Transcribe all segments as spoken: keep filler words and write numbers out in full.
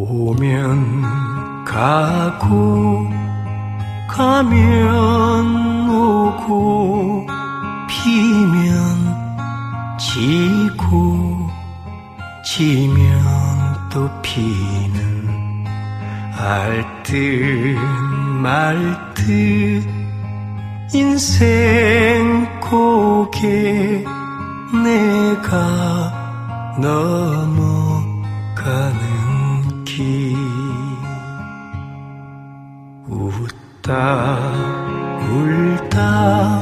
오면 가고 가면 오고 피면 지고 지면 또 피는 알듯 말듯 인생 고개 내가 넘어가는 길 웃다 울다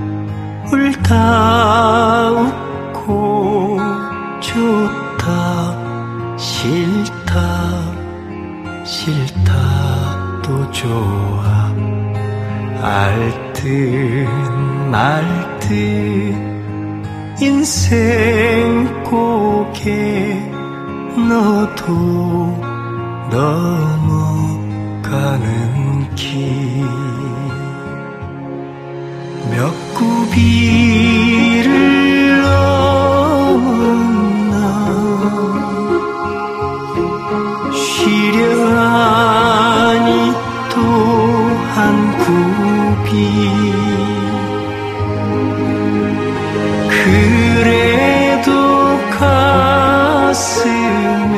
울다 웃고 좋다 싫다 싫다 또 좋아 알듯 말듯 인생 고개 너도 넘어가는 길 몇 구비를 넘었나 쉬려 하니 또 한 구비 그래도 가슴에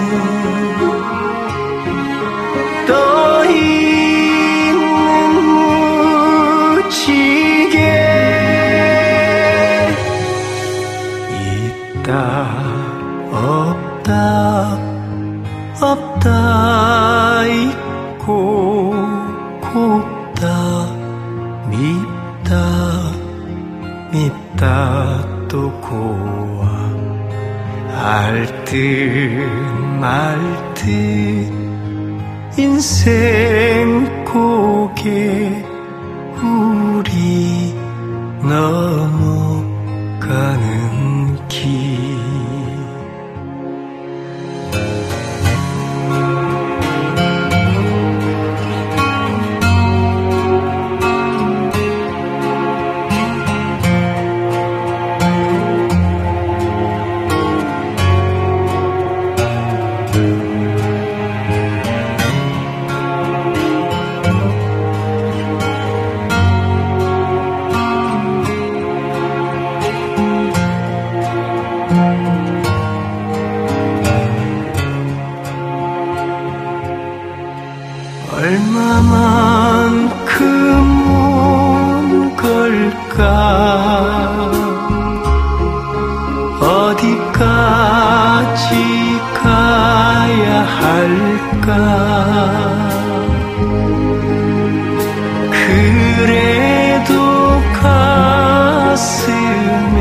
떠 있는 무지개 있다 없다 없다 있고 곱다 밉다 밉다 또 고와 알듯 말듯 인생 고개 우리 넘어가는 길 얼마만큼 온 걸까 어디까지 가야 할까 그래도 가슴에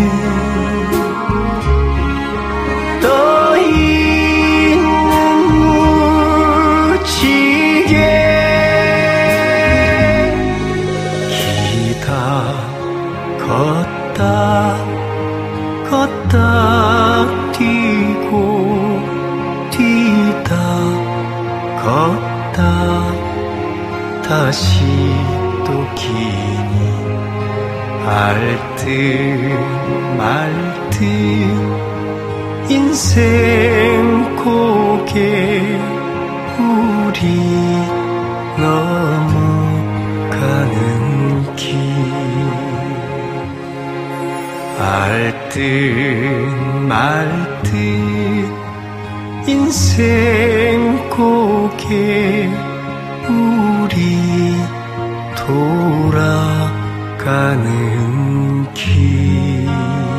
떠 있는 무지개 기다 걷다 걷다 뛰고 뛰다 걷다 다시 또 기니 알듯 말듯 인생 고개 우리 넘어가는 길 알듯 말듯 인생 고개 우리 돌아가는 길